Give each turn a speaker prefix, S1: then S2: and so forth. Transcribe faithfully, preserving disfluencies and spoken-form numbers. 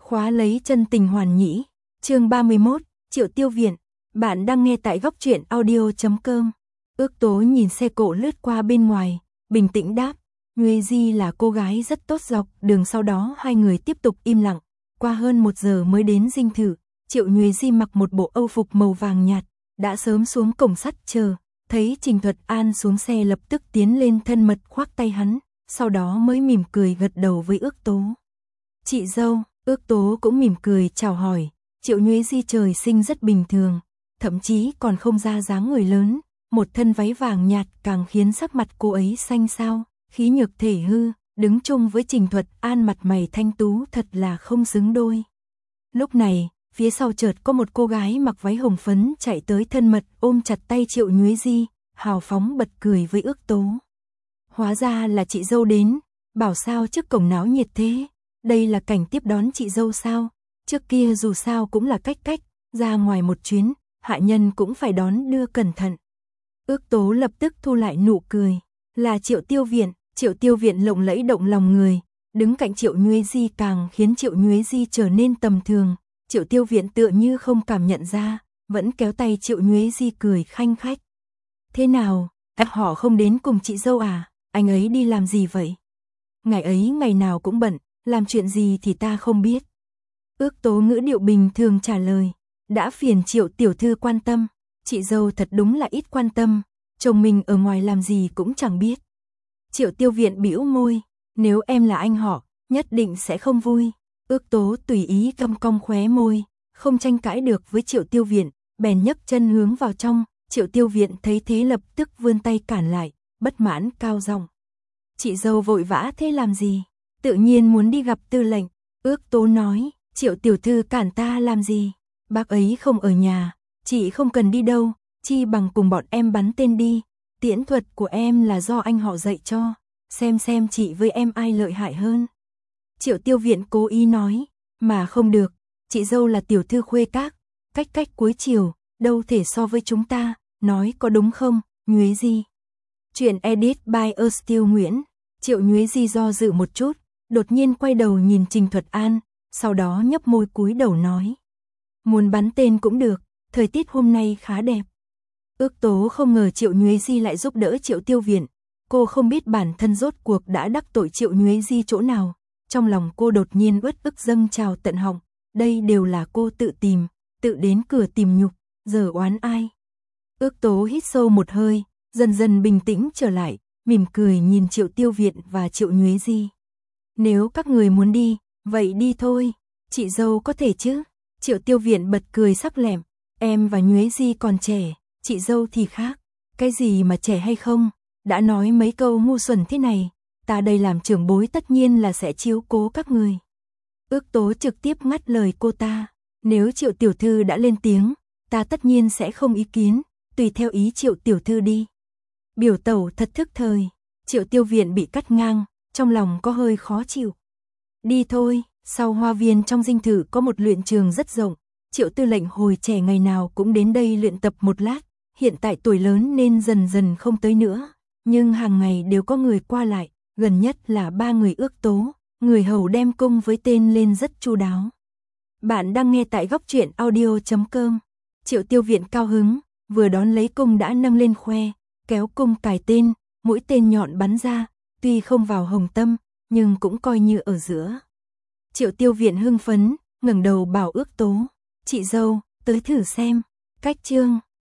S1: Khóa lấy chân tình hoàn nhĩ, chương ba mươi mốt, Triệu Tiêu Viện, bạn đang nghe tại góc truyện audio chấm com. Ước Tố nhìn xe cộ lướt qua bên ngoài, bình tĩnh đáp, Nhuế Di là cô gái rất tốt. Dọc đường sau đó hai người tiếp tục im lặng, qua hơn một giờ mới đến dinh thự. Triệu Nhuế Di mặc một bộ âu phục màu vàng nhạt, đã sớm xuống cổng sắt chờ, thấy Trình Thuật An xuống xe lập tức tiến lên thân mật khoác tay hắn, sau đó mới mỉm cười gật đầu với Ước Tố. Chị dâu. Ước Tố cũng mỉm cười chào hỏi. Triệu Nhuế Di trời sinh rất bình thường, thậm chí còn không ra dáng người lớn, một thân váy vàng nhạt càng khiến sắc mặt cô ấy xanh xao, khí nhược thể hư, đứng chung với Trình Thuật An mặt mày thanh tú thật là không xứng đôi. Lúc này, phía sau chợt có một cô gái mặc váy hồng phấn chạy tới thân mật ôm chặt tay Triệu Nhuế Di, hào phóng bật cười với Ước Tố. Hóa ra là chị dâu đến, bảo sao trước cổng náo nhiệt thế. Đây là cảnh tiếp đón chị dâu sao? Trước kia dù sao cũng là cách cách, ra ngoài một chuyến, hạ nhân cũng phải đón đưa cẩn thận. Ước Tố lập tức thu lại nụ cười, là Triệu Tiêu Viện. Triệu Tiêu Viện lộng lẫy động lòng người, đứng cạnh Triệu Nhuế Di càng khiến Triệu Nhuế Di trở nên tầm thường. Triệu Tiêu Viện tựa như không cảm nhận ra, vẫn kéo tay Triệu Nhuế Di cười khanh khách. Thế nào, họ không đến cùng chị dâu à? Anh ấy đi làm gì vậy? Ngày ấy ngày nào cũng bận, làm chuyện gì thì ta không biết. Ước Tố ngữ điệu bình thường trả lời, đã phiền Triệu tiểu thư quan tâm, chị dâu thật đúng là ít quan tâm, chồng mình ở ngoài làm gì cũng chẳng biết. Triệu Tiêu Viện bĩu môi, nếu em là anh họ, nhất định sẽ không vui. Ước Tố tùy ý cong cong khóe môi, không tranh cãi được với Triệu Tiêu Viện, bèn nhấc chân hướng vào trong. Triệu Tiêu Viện thấy thế lập tức vươn tay cản lại, bất mãn cao giọng. Chị dâu vội vã thế làm gì? Tự nhiên muốn đi gặp Tư lệnh. Ước Tố nói, Triệu tiểu thư cản ta làm gì? Bác ấy không ở nhà, chị không cần đi đâu, chi bằng cùng bọn em bắn tên đi. Tiễn thuật của em là do anh họ dạy cho, xem xem chị với em ai lợi hại hơn. Triệu Tiêu Viện cố ý nói, mà không được, chị dâu là tiểu thư khuê các, cách cách cuối chiều, đâu thể so với chúng ta, nói có đúng không, Nhuế Di? Chuyện edit by Earl Nguyễn. Triệu Nhuế Di do dự một chút, đột nhiên quay đầu nhìn Trình Thuật An, sau đó nhấp môi cúi đầu nói. Muốn bắn tên cũng được, thời tiết hôm nay khá đẹp. Ước Tố không ngờ Triệu Nhuế Di lại giúp đỡ Triệu Tiêu Viện, cô không biết bản thân rốt cuộc đã đắc tội Triệu Nhuế Di chỗ nào, trong lòng cô đột nhiên uất ức dâng trào tận họng, đây đều là cô tự tìm, tự đến cửa tìm nhục, giờ oán ai. Ước Tố hít sâu một hơi, dần dần bình tĩnh trở lại, mỉm cười nhìn Triệu Tiêu Viện và Triệu Nhuế Di. Nếu các người muốn đi, vậy đi thôi, chị dâu có thể chứ? Triệu Tiêu Viện bật cười sắc lẹm, em và Nhuế Di còn trẻ, chị dâu thì khác, cái gì mà trẻ hay không, đã nói mấy câu ngu xuẩn thế này, ta đây làm trưởng bối tất nhiên là sẽ chiếu cố các người. Ước Tố trực tiếp ngắt lời cô ta, nếu Triệu tiểu thư đã lên tiếng, ta tất nhiên sẽ không ý kiến, tùy theo ý Triệu tiểu thư đi. Biểu tẩu thật thức thời. Triệu Tiêu Viện bị cắt ngang, trong lòng có hơi khó chịu. Đi thôi, sau hoa viên trong dinh thự có một luyện trường rất rộng, Triệu Tư lệnh hồi trẻ ngày nào cũng đến đây luyện tập một lát, hiện tại tuổi lớn nên dần dần không tới nữa, nhưng hàng ngày đều có người qua lại, gần nhất là ba người Ước Tố, người hầu đem cung với tên lên rất chu đáo. Bạn đang nghe tại góc truyện audio chấm com. Triệu Tiêu Viện cao hứng, vừa đón lấy cung đã nâng lên khoe, kéo cung cài tên, mũi tên nhọn bắn ra, tuy không vào hồng tâm, nhưng cũng coi như ở giữa. Triệu Tiêu Viện hưng phấn, ngẩng đầu bảo Ước Tố, chị dâu, tới thử xem. Cách chương